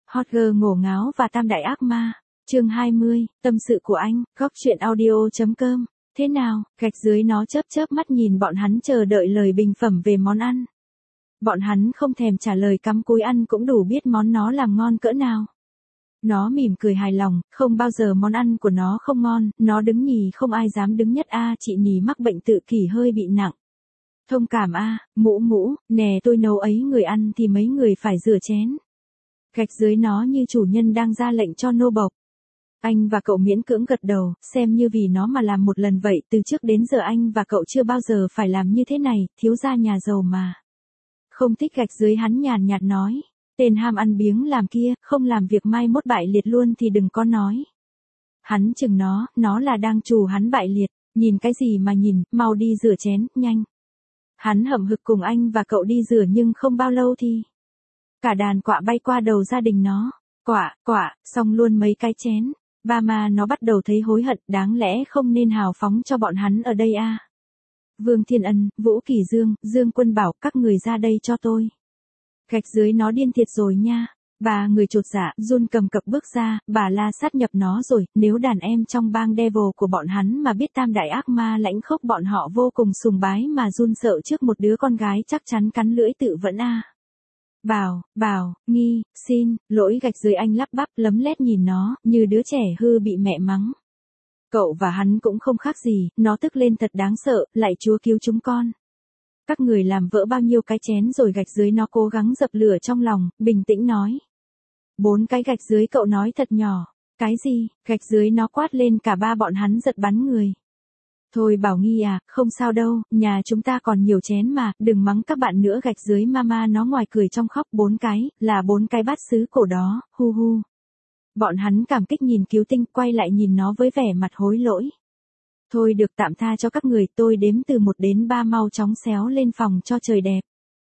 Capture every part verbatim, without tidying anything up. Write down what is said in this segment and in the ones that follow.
Hot girl ngổ ngáo và tam đại ác ma. Chương hai mươi, tâm sự của anh, góc truyện audio.com. Thế nào, gạch dưới nó chớp chớp mắt nhìn bọn hắn chờ đợi lời bình phẩm về món ăn. Bọn hắn không thèm trả lời, cắm cúi ăn cũng đủ biết món nó làm ngon cỡ nào. Nó mỉm cười hài lòng, không bao giờ món ăn của nó không ngon, nó đứng nhì không ai dám đứng nhất a. Chị nhì mắc bệnh tự kỷ hơi bị nặng. Thông cảm a, mũ mũ, nè tôi nấu ấy người ăn thì mấy người phải rửa chén. Gạch dưới nó như chủ nhân đang ra lệnh cho nô bộc. Anh và cậu miễn cưỡng gật đầu, xem như vì nó mà làm một lần vậy, từ trước đến giờ anh và cậu chưa bao giờ phải làm như thế này, thiếu gia nhà giàu mà. Không thích gạch dưới hắn nhàn nhạt nói, tên ham ăn biếng làm kia, không làm việc mai mốt bại liệt luôn thì đừng có nói. Hắn chừng nó, nó là đang trù hắn bại liệt, nhìn cái gì mà nhìn, mau đi rửa chén, nhanh. Hắn hậm hực cùng anh và cậu đi rửa nhưng không bao lâu thì cả đàn quạ bay qua đầu gia đình nó. Quạ, quạ, xong luôn mấy cái chén. Ba mà nó bắt đầu thấy hối hận, đáng lẽ không nên hào phóng cho bọn hắn ở đây a. Vương Thiên Ân, Vũ Kỳ Dương, Dương Quân bảo các người ra đây cho tôi. Gạch dưới nó điên thiệt rồi nha. Bà người chột dạ, run cầm cập bước ra, bà la sát nhập nó rồi, nếu đàn em trong bang devil của bọn hắn mà biết tam đại ác ma lãnh khốc bọn họ vô cùng sùng bái mà run sợ trước một đứa con gái chắc chắn cắn lưỡi tự vẫn a. Bảo, bảo, nghi, xin, lỗi. Gạch dưới anh lắp bắp lấm lét nhìn nó, như đứa trẻ hư bị mẹ mắng. Cậu và hắn cũng không khác gì, nó tức lên thật đáng sợ, lại Chúa cứu chúng con. Các người làm vỡ bao nhiêu cái chén rồi? Gạch dưới nó cố gắng dập lửa trong lòng, bình tĩnh nói. Bốn cái. Gạch dưới cậu nói thật nhỏ. Cái gì? Gạch dưới nó quát lên, cả ba bọn hắn giật bắn người. Thôi Bảo Nghi à, không sao đâu, nhà chúng ta còn nhiều chén mà, đừng mắng các bạn nữa. Gạch dưới mama nó ngoài cười trong khóc. Bốn cái, là bốn cái bát sứ cổ đó, hu hu. Bọn hắn cảm kích nhìn cứu tinh, quay lại nhìn nó với vẻ mặt hối lỗi. Thôi được, tạm tha cho các người, tôi đếm từ một đến ba, mau chóng xéo lên phòng cho trời đẹp.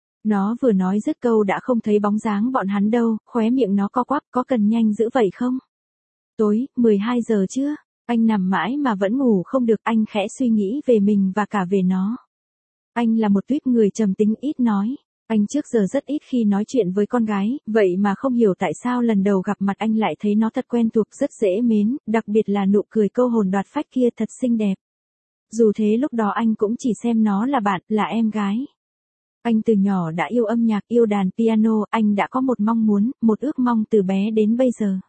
Nó vừa nói dứt câu đã không thấy bóng dáng bọn hắn đâu, khóe miệng nó co quắp, có cần nhanh dữ vậy không? Tối, mười hai giờ chưa? Anh nằm mãi mà vẫn ngủ không được, anh khẽ suy nghĩ về mình và cả về nó. Anh là một tuýp người trầm tính ít nói. Anh trước giờ rất ít khi nói chuyện với con gái, vậy mà không hiểu tại sao lần đầu gặp mặt anh lại thấy nó thật quen thuộc, rất dễ mến, đặc biệt là nụ cười câu hồn đoạt phách kia thật xinh đẹp. Dù thế lúc đó anh cũng chỉ xem nó là bạn, là em gái. Anh từ nhỏ đã yêu âm nhạc, yêu đàn piano, anh đã có một mong muốn, một ước mong từ bé đến bây giờ.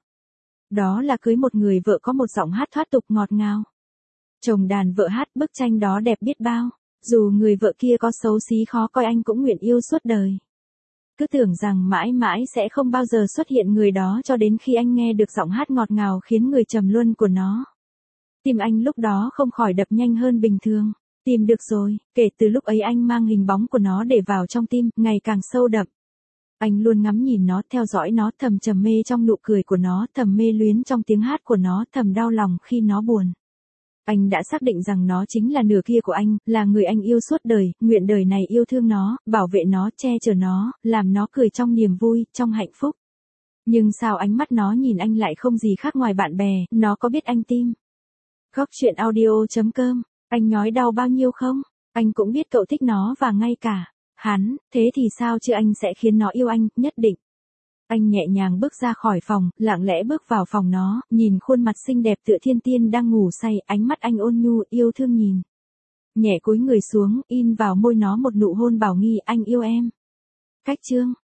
Đó là cưới một người vợ có một giọng hát thoát tục ngọt ngào. Chồng đàn vợ hát, bức tranh đó đẹp biết bao. Dù người vợ kia có xấu xí khó coi anh cũng nguyện yêu suốt đời. Cứ tưởng rằng mãi mãi sẽ không bao giờ xuất hiện người đó cho đến khi anh nghe được giọng hát ngọt ngào khiến người trầm luân của nó. Tim anh lúc đó không khỏi đập nhanh hơn bình thường. Tìm được rồi, kể từ lúc ấy anh mang hình bóng của nó để vào trong tim, ngày càng sâu đậm. Anh luôn ngắm nhìn nó, theo dõi nó, thầm trầm mê trong nụ cười của nó, thầm mê luyến trong tiếng hát của nó, thầm đau lòng khi nó buồn. Anh đã xác định rằng nó chính là nửa kia của anh, là người anh yêu suốt đời, nguyện đời này yêu thương nó, bảo vệ nó, che chở nó, làm nó cười trong niềm vui, trong hạnh phúc. Nhưng sao ánh mắt nó nhìn anh lại không gì khác ngoài bạn bè, nó có biết anh tim? Góc truyện audio.com, anh nhói đau bao nhiêu không? Anh cũng biết cậu thích nó và ngay cả hắn, thế thì sao chứ anh sẽ khiến nó yêu anh, nhất định. Anh nhẹ nhàng bước ra khỏi phòng, lặng lẽ bước vào phòng nó, nhìn khuôn mặt xinh đẹp tựa thiên tiên đang ngủ say, ánh mắt anh ôn nhu, yêu thương nhìn. Nhẹ cúi người xuống, in vào môi nó một nụ hôn. Bảo Nghi, anh yêu em. Cách chương.